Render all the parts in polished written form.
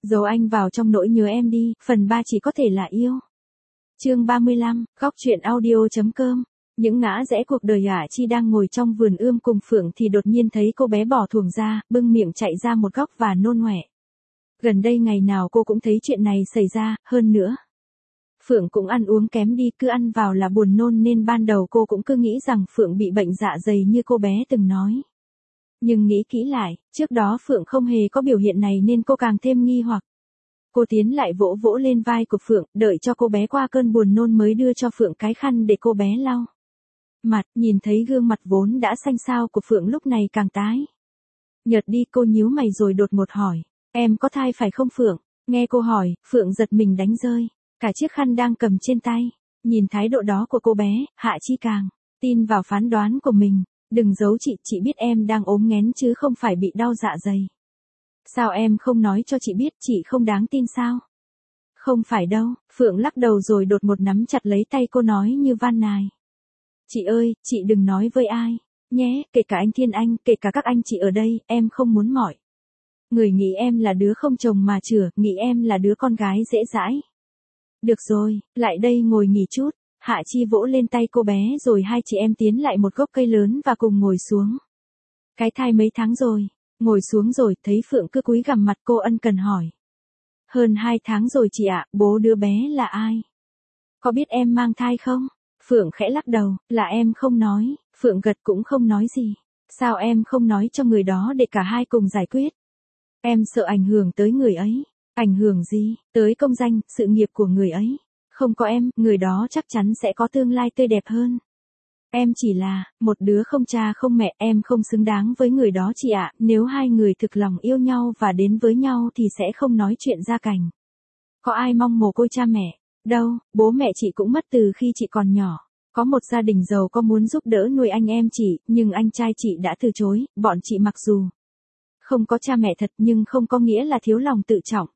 Giấu anh vào trong nỗi nhớ em đi, phần 3 chỉ có thể là yêu. Chương 35, góc truyện audio.com. Những ngã rẽ cuộc đời Hạ Chi đang ngồi trong vườn ươm cùng Phượng thì đột nhiên thấy cô bé bỏ thuồng ra, bưng miệng chạy ra một góc và nôn ọe. Gần đây ngày nào cô cũng thấy chuyện này xảy ra, hơn nữa. Phượng cũng ăn uống kém đi, cứ ăn vào là buồn nôn nên ban đầu cô cũng cứ nghĩ rằng Phượng bị bệnh dạ dày như cô bé từng nói. Nhưng nghĩ kỹ lại, trước đó Phượng không hề có biểu hiện này nên cô càng thêm nghi hoặc. Cô tiến lại vỗ vỗ lên vai của Phượng, đợi cho cô bé qua cơn buồn nôn mới đưa cho Phượng cái khăn để cô bé lau mặt, nhìn thấy gương mặt vốn đã xanh xao của Phượng lúc này càng tái nhợt đi. Cô nhíu mày rồi đột ngột hỏi, em có thai phải không Phượng? Nghe cô hỏi, Phượng giật mình đánh rơi cả chiếc khăn đang cầm trên tay. Nhìn thái độ đó của cô bé, Hạ Chi càng tin vào phán đoán của mình. Đừng giấu chị biết em đang ốm nghén chứ không phải bị đau dạ dày. Sao em không nói cho chị biết, chị không đáng tin sao? Không phải đâu, Phượng lắc đầu rồi đột ngột nắm chặt lấy tay cô nói như van nài. Chị ơi, chị đừng nói với ai, nhé, kể cả anh Thiên Anh, kể cả các anh chị ở đây, em không muốn mọi người nghĩ em là đứa không chồng mà chửa, nghĩ em là đứa con gái dễ dãi. Được rồi, lại đây ngồi nghỉ chút. Hạ Chi vỗ lên tay cô bé rồi hai chị em tiến lại một gốc cây lớn và cùng ngồi xuống. Cái thai mấy tháng rồi? Ngồi xuống rồi, thấy Phượng cứ cúi gằm mặt cô ân cần hỏi. Hơn 2 tháng rồi chị ạ, bố đứa bé là ai? Có biết em mang thai không? Phượng khẽ lắc đầu, là em không nói. Phượng gật cũng không nói gì. Sao em không nói cho người đó để cả hai cùng giải quyết? Em sợ ảnh hưởng tới người ấy. Ảnh hưởng gì? Tới công danh, sự nghiệp của người ấy. Không có em, người đó chắc chắn sẽ có tương lai tươi đẹp hơn. Em chỉ là một đứa không cha không mẹ, em không xứng đáng với người đó chị ạ. Nếu hai người thực lòng yêu nhau và đến với nhau thì sẽ không nói chuyện gia cảnh. Có ai mong mồ côi cha mẹ? Đâu, bố mẹ chị cũng mất từ khi chị còn nhỏ. Có một gia đình giàu có muốn giúp đỡ nuôi anh em chị, nhưng anh trai chị đã từ chối. Bọn chị mặc dù không có cha mẹ thật nhưng không có nghĩa là thiếu lòng tự trọng.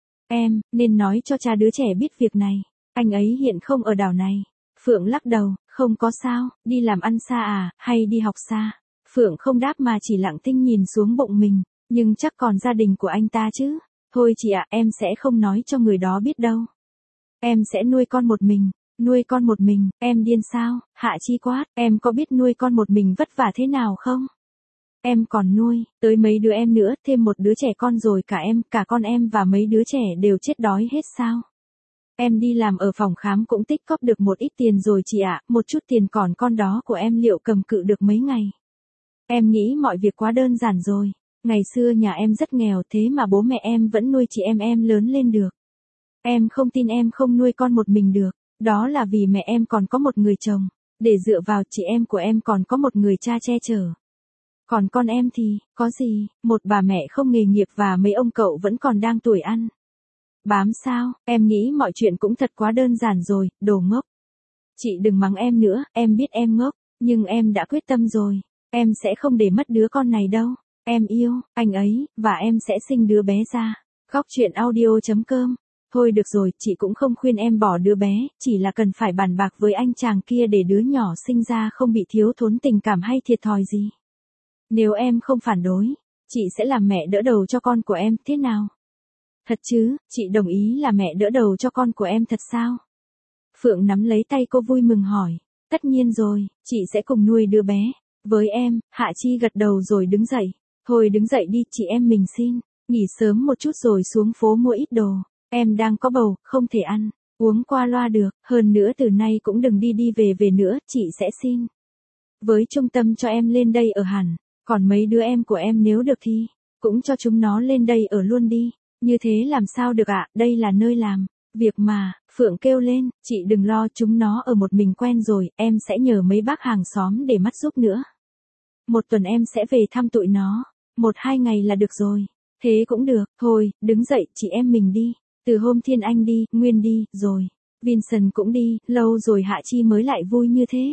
Em nên nói cho cha đứa trẻ biết việc này. Anh ấy hiện không ở đảo này. Phượng lắc đầu, không có sao, đi làm ăn xa à, hay đi học xa? Phượng không đáp mà chỉ lặng thinh nhìn xuống bụng mình, nhưng chắc còn gia đình của anh ta chứ. Thôi chị ạ, em sẽ không nói cho người đó biết đâu. Em sẽ nuôi con một mình. Nuôi con một mình, em điên sao? Hạ Chi quát, em có biết nuôi con một mình vất vả thế nào không? Em còn nuôi, tới mấy đứa em nữa, thêm một đứa trẻ con rồi cả con em và mấy đứa trẻ đều chết đói hết sao? Em đi làm ở phòng khám cũng tích cóp được một ít tiền rồi chị ạ, một chút tiền còn con đó của em liệu cầm cự được mấy ngày? Em nghĩ mọi việc quá đơn giản rồi. Ngày xưa nhà em rất nghèo thế mà bố mẹ em vẫn nuôi chị em lớn lên được. Em không tin em không nuôi con một mình được, đó là vì mẹ em còn có một người chồng, để dựa vào chị em của em còn có một người cha che chở. Còn con em thì, có gì, một bà mẹ không nghề nghiệp và mấy ông cậu vẫn còn đang tuổi ăn bám sao, em nghĩ mọi chuyện cũng thật quá đơn giản rồi, đồ ngốc. Chị đừng mắng em nữa, em biết em ngốc, nhưng em đã quyết tâm rồi, em sẽ không để mất đứa con này đâu. Em yêu anh ấy, và em sẽ sinh đứa bé ra. Góc truyện audio.com. Thôi được rồi, chị cũng không khuyên em bỏ đứa bé, chỉ là cần phải bàn bạc với anh chàng kia để đứa nhỏ sinh ra không bị thiếu thốn tình cảm hay thiệt thòi gì. Nếu em không phản đối, chị sẽ làm mẹ đỡ đầu cho con của em, thế nào? Thật chứ, chị đồng ý là mẹ đỡ đầu cho con của em thật sao? Phượng nắm lấy tay cô vui mừng hỏi. Tất nhiên rồi, chị sẽ cùng nuôi đứa bé. Với em, Hạ Chi gật đầu rồi đứng dậy. Thôi đứng dậy đi, chị em mình xin. Nghỉ sớm một chút rồi xuống phố mua ít đồ. Em đang có bầu, không thể ăn uống qua loa được. Hơn nữa từ nay cũng đừng đi đi về nữa, chị sẽ xin với trung tâm cho em lên đây ở hẳn. Còn mấy đứa em của em nếu được thì cũng cho chúng nó lên đây ở luôn đi. Như thế làm sao được ạ, đây là nơi làm việc mà. Phượng kêu lên, chị đừng lo, chúng nó ở một mình quen rồi, em sẽ nhờ mấy bác hàng xóm để mắt giúp nữa. Một tuần em sẽ về thăm tụi nó, 1-2 ngày là được rồi. Thế cũng được, thôi, đứng dậy, chị em mình đi. Từ hôm Thiên Anh đi, Nguyên đi, rồi Vincent cũng đi, lâu rồi Hạ Chi mới lại vui như thế.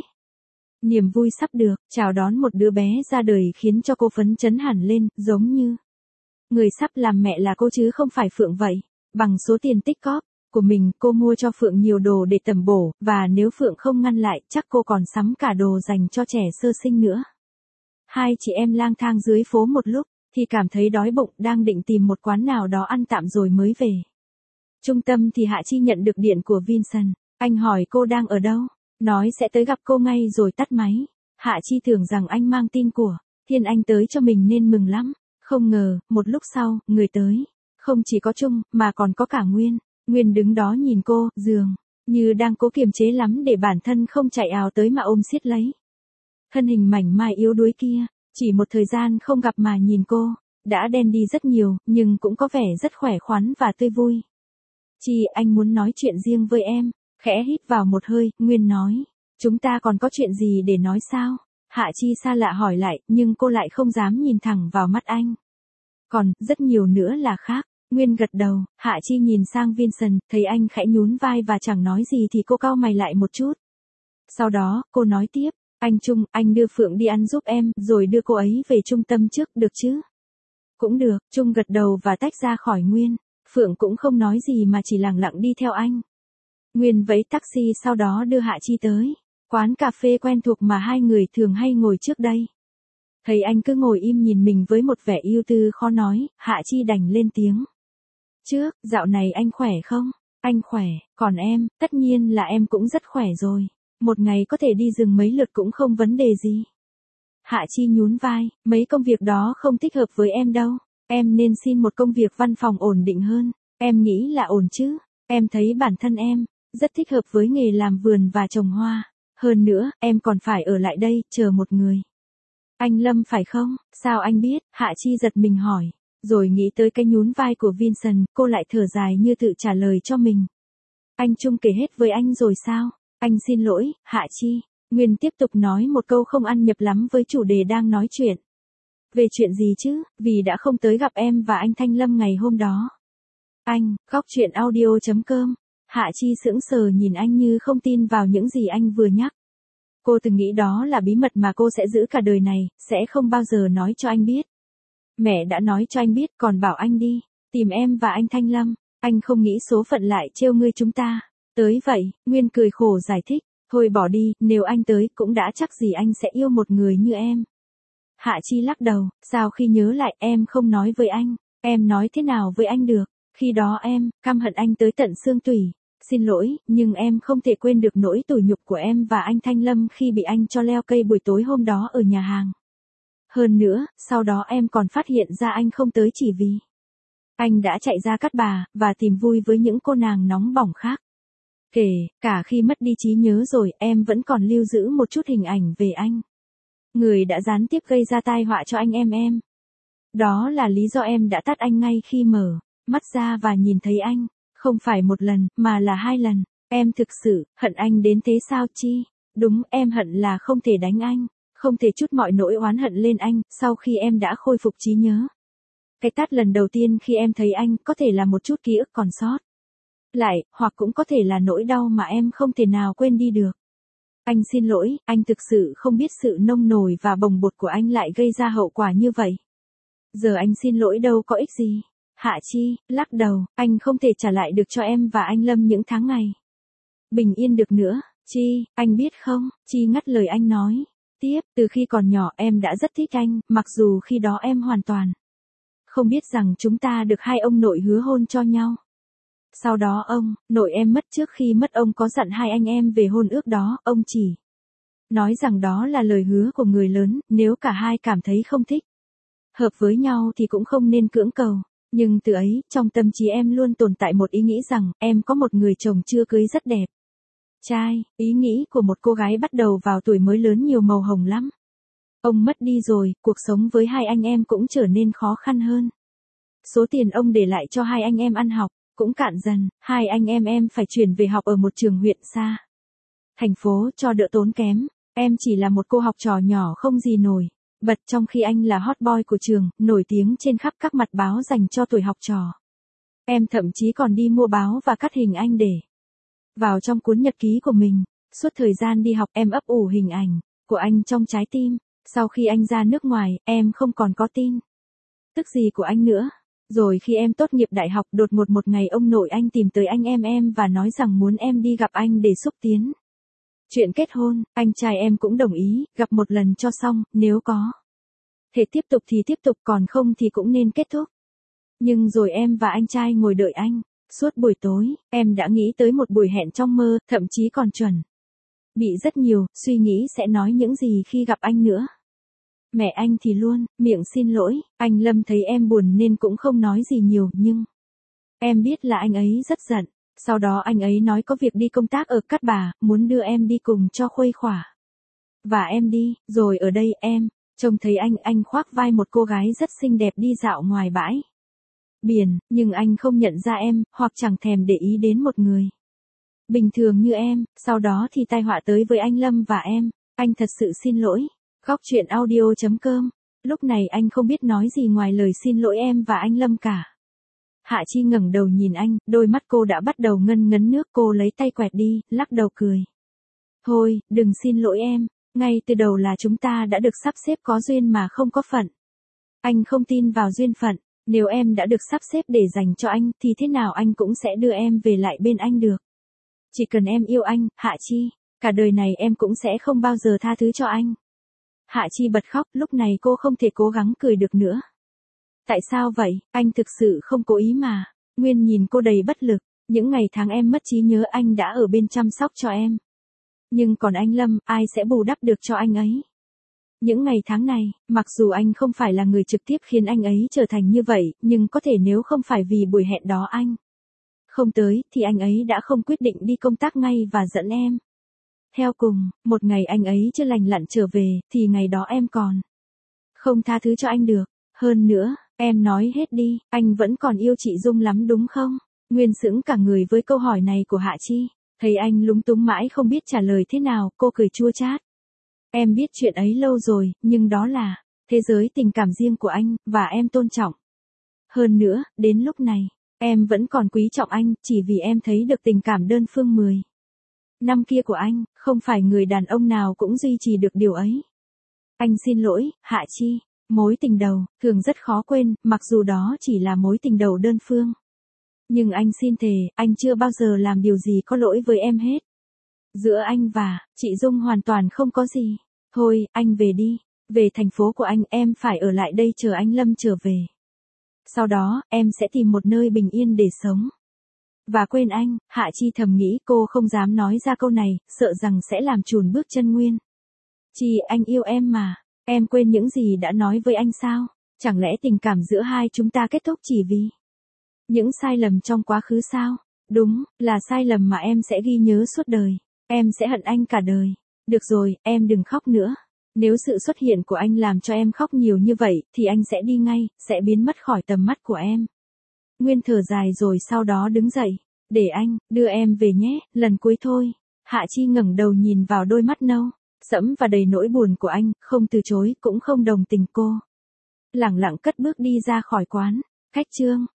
Niềm vui sắp được, chào đón một đứa bé ra đời khiến cho cô phấn chấn hẳn lên, giống như người sắp làm mẹ là cô chứ không phải Phượng vậy. Bằng số tiền tích cóp của mình, cô mua cho Phượng nhiều đồ để tầm bổ, và nếu Phượng không ngăn lại, chắc cô còn sắm cả đồ dành cho trẻ sơ sinh nữa. Hai chị em lang thang dưới phố một lúc, thì cảm thấy đói bụng, đang định tìm một quán nào đó ăn tạm rồi mới về. Trung tâm thì Hạ Chi nhận được điện của Vincent, anh hỏi cô đang ở đâu, nói sẽ tới gặp cô ngay rồi tắt máy. Hạ Chi tưởng rằng anh mang tin của Thiên Anh tới cho mình nên mừng lắm, không ngờ, một lúc sau, người tới, không chỉ có Trung, mà còn có cả Nguyên. Nguyên đứng đó nhìn cô, dường như đang cố kiềm chế lắm để bản thân không chạy ào tới mà ôm siết lấy. Thân hình mảnh mai yếu đuối kia, chỉ một thời gian không gặp mà nhìn cô, đã đen đi rất nhiều, nhưng cũng có vẻ rất khỏe khoắn và tươi vui. Chi, anh muốn nói chuyện riêng với em. Khẽ hít vào một hơi, Nguyên nói. Chúng ta còn có chuyện gì để nói sao? Hạ Chi xa lạ hỏi lại, nhưng cô lại không dám nhìn thẳng vào mắt anh. Còn, rất nhiều nữa là khác. Nguyên gật đầu, Hạ Chi nhìn sang Vincent, thấy anh khẽ nhún vai và chẳng nói gì thì cô cau mày lại một chút. Sau đó, cô nói tiếp, anh Trung, anh đưa Phượng đi ăn giúp em, rồi đưa cô ấy về trung tâm trước, được chứ? Cũng được, Trung gật đầu và tách ra khỏi Nguyên. Phượng cũng không nói gì mà chỉ lặng lặng đi theo anh. Nguyên vẫy taxi sau đó đưa Hạ Chi tới quán cà phê quen thuộc mà hai người thường hay ngồi trước đây. Thấy anh cứ ngồi im nhìn mình với một vẻ ưu tư khó nói, Hạ Chi đành lên tiếng. Dạo này anh khỏe không? Anh khỏe, còn em, tất nhiên là em cũng rất khỏe rồi. Một ngày có thể đi rừng mấy lượt cũng không vấn đề gì. Hạ Chi nhún vai, mấy công việc đó không thích hợp với em đâu. Em nên xin một công việc văn phòng ổn định hơn. Em nghĩ là ổn chứ. Em thấy bản thân em rất thích hợp với nghề làm vườn và trồng hoa. Hơn nữa, em còn phải ở lại đây, chờ một người. Anh Lâm phải không? Sao anh biết? Hạ Chi giật mình hỏi. Rồi nghĩ tới cái nhún vai của Vincent, cô lại thở dài như tự trả lời cho mình. Anh Trung kể hết với anh rồi sao? Anh xin lỗi, Hạ Chi. Nguyên tiếp tục nói một câu không ăn nhập lắm với chủ đề đang nói chuyện. Về chuyện gì chứ? Vì đã không tới gặp em và anh Thanh Lâm ngày hôm đó. Anh, góc chuyện audio.com. Hạ Chi sững sờ nhìn anh như không tin vào những gì anh vừa nhắc. Cô từng nghĩ đó là bí mật mà cô sẽ giữ cả đời này, sẽ không bao giờ nói cho anh biết. Mẹ đã nói cho anh biết còn bảo anh đi tìm em và anh Thanh Lâm. Anh không nghĩ số phận lại trêu ngươi chúng ta. Tới vậy, Nguyên cười khổ giải thích. Thôi bỏ đi, nếu anh tới cũng đã chắc gì anh sẽ yêu một người như em. Hạ Chi lắc đầu, sao khi nhớ lại em không nói với anh, em nói thế nào với anh được, khi đó em, căm hận anh tới tận xương tủy. Xin lỗi, nhưng em không thể quên được nỗi tủi nhục của em và anh Thanh Lâm khi bị anh cho leo cây buổi tối hôm đó ở nhà hàng. Hơn nữa, sau đó em còn phát hiện ra anh không tới chỉ vì anh đã chạy ra Cát Bà, và tìm vui với những cô nàng nóng bỏng khác. Kể cả khi mất đi trí nhớ rồi, em vẫn còn lưu giữ một chút hình ảnh về anh. Người đã gián tiếp gây ra tai họa cho anh em. Đó là lý do em đã tát anh ngay khi mở mắt ra và nhìn thấy anh. Không phải một lần, mà là 2 lần. Em thực sự hận anh đến thế sao Chi? Đúng, em hận là không thể đánh anh, không thể trút mọi nỗi oán hận lên anh, sau khi em đã khôi phục trí nhớ. Cái tát lần đầu tiên khi em thấy anh, có thể là một chút ký ức còn sót lại, hoặc cũng có thể là nỗi đau mà em không thể nào quên đi được. Anh xin lỗi, anh thực sự không biết sự nông nổi và bồng bột của anh lại gây ra hậu quả như vậy. Giờ anh xin lỗi đâu có ích gì. Hạ Chi lắc đầu, anh không thể trả lại được cho em và anh Lâm những tháng ngày bình yên được nữa. Chi, anh biết không? Chi ngắt lời anh nói tiếp, từ khi còn nhỏ em đã rất thích anh, mặc dù khi đó em hoàn toàn không biết rằng chúng ta được hai ông nội hứa hôn cho nhau. Sau đó ông nội em mất, trước khi mất ông có dặn hai anh em về hôn ước đó, ông chỉ nói rằng đó là lời hứa của người lớn, nếu cả hai cảm thấy không thích hợp với nhau thì cũng không nên cưỡng cầu. Nhưng từ ấy, trong tâm trí em luôn tồn tại một ý nghĩ rằng, em có một người chồng chưa cưới rất đẹp trai. Ý nghĩ của một cô gái bắt đầu vào tuổi mới lớn nhiều màu hồng lắm. Ông mất đi rồi, cuộc sống với hai anh em cũng trở nên khó khăn hơn. Số tiền ông để lại cho hai anh em ăn học cũng cạn dần, hai anh em phải chuyển về học ở một trường huyện xa thành phố cho đỡ tốn kém. Em chỉ là một cô học trò nhỏ không gì nổi bật, trong khi anh là hot boy của trường, nổi tiếng trên khắp các mặt báo dành cho tuổi học trò. Em thậm chí còn đi mua báo và cắt hình anh để vào trong cuốn nhật ký của mình. Suốt thời gian đi học, em ấp ủ hình ảnh của anh trong trái tim. Sau khi anh ra nước ngoài, em không còn có tin tức gì của anh nữa. Rồi khi em tốt nghiệp đại học, đột ngột một ngày ông nội anh tìm tới anh em và nói rằng muốn em đi gặp anh để xúc tiến chuyện kết hôn. Anh trai em cũng đồng ý, gặp một lần cho xong, nếu có Thể tiếp tục thì tiếp tục, còn không thì cũng nên kết thúc. Nhưng rồi em và anh trai ngồi đợi anh. Suốt buổi tối, em đã nghĩ tới một buổi hẹn trong mơ, thậm chí còn chuẩn bị rất nhiều, suy nghĩ sẽ nói những gì khi gặp anh nữa. Mẹ anh thì luôn, miệng xin lỗi, anh Lâm thấy em buồn nên cũng không nói gì nhiều, nhưng em biết là anh ấy rất giận. Sau đó anh ấy nói có việc đi công tác ở Cát Bà, muốn đưa em đi cùng cho khuây khỏa. Và em đi, rồi ở đây em trông thấy anh khoác vai một cô gái rất xinh đẹp đi dạo ngoài bãi biển, nhưng anh không nhận ra em, hoặc chẳng thèm để ý đến một người bình thường như em. Sau đó thì tai họa tới với anh Lâm và em. Anh thật sự xin lỗi. Góc truyện audio.com. Lúc này anh không biết nói gì ngoài lời xin lỗi em và anh Lâm cả. Hạ Chi ngẩng đầu nhìn anh, đôi mắt cô đã bắt đầu ngân ngấn nước, cô lấy tay quẹt đi, lắc đầu cười. Thôi, đừng xin lỗi em, ngay từ đầu là chúng ta đã được sắp xếp có duyên mà không có phận. Anh không tin vào duyên phận, nếu em đã được sắp xếp để dành cho anh thì thế nào anh cũng sẽ đưa em về lại bên anh được. Chỉ cần em yêu anh, Hạ Chi, cả đời này em cũng sẽ không bao giờ tha thứ cho anh. Hạ Chi bật khóc, lúc này cô không thể cố gắng cười được nữa. Tại sao vậy, anh thực sự không cố ý mà. Nguyên nhìn cô đầy bất lực, những ngày tháng em mất trí nhớ anh đã ở bên chăm sóc cho em. Nhưng còn anh Lâm, ai sẽ bù đắp được cho anh ấy? Những ngày tháng này, mặc dù anh không phải là người trực tiếp khiến anh ấy trở thành như vậy, nhưng có thể nếu không phải vì buổi hẹn đó anh không tới, thì anh ấy đã không quyết định đi công tác ngay và dẫn em. Theo cùng, một ngày anh ấy chưa lành lặn trở về, thì ngày đó em còn không tha thứ cho anh được. Hơn nữa, em nói hết đi, anh vẫn còn yêu chị Dung lắm đúng không? Nguyên sững cả người với câu hỏi này của Hạ Chi. Thấy anh lúng túng mãi không biết trả lời thế nào, cô cười chua chát. Em biết chuyện ấy lâu rồi, nhưng đó là thế giới tình cảm riêng của anh, và em tôn trọng. Hơn nữa, đến lúc này, em vẫn còn quý trọng anh, chỉ vì em thấy được tình cảm đơn phương 10 năm kia của anh, không phải người đàn ông nào cũng duy trì được điều ấy. Anh xin lỗi, Hạ Chi. Mối tình đầu, thường rất khó quên, mặc dù đó chỉ là mối tình đầu đơn phương. Nhưng anh xin thề, anh chưa bao giờ làm điều gì có lỗi với em hết. Giữa anh và chị Dung hoàn toàn không có gì. Thôi, anh về đi. Về thành phố của anh, em phải ở lại đây chờ anh Lâm trở về. Sau đó, em sẽ tìm một nơi bình yên để sống. Và quên anh. Hạ Chi thầm nghĩ, cô không dám nói ra câu này, sợ rằng sẽ làm chùn bước chân Nguyên. Chi, anh yêu em mà. Em quên những gì đã nói với anh sao? Chẳng lẽ tình cảm giữa hai chúng ta kết thúc chỉ vì những sai lầm trong quá khứ sao? Đúng, là sai lầm mà em sẽ ghi nhớ suốt đời. Em sẽ hận anh cả đời. Được rồi, em đừng khóc nữa. Nếu sự xuất hiện của anh làm cho em khóc nhiều như vậy, thì anh sẽ đi ngay, sẽ biến mất khỏi tầm mắt của em. Nguyên thở dài rồi sau đó đứng dậy. Để anh, đưa em về nhé, lần cuối thôi. Hạ Chi ngẩng đầu nhìn vào đôi mắt nâu sẫm và đầy nỗi buồn của anh, không từ chối, cũng không đồng tình cô. Lẳng lặng cất bước đi ra khỏi quán. Khách Trương.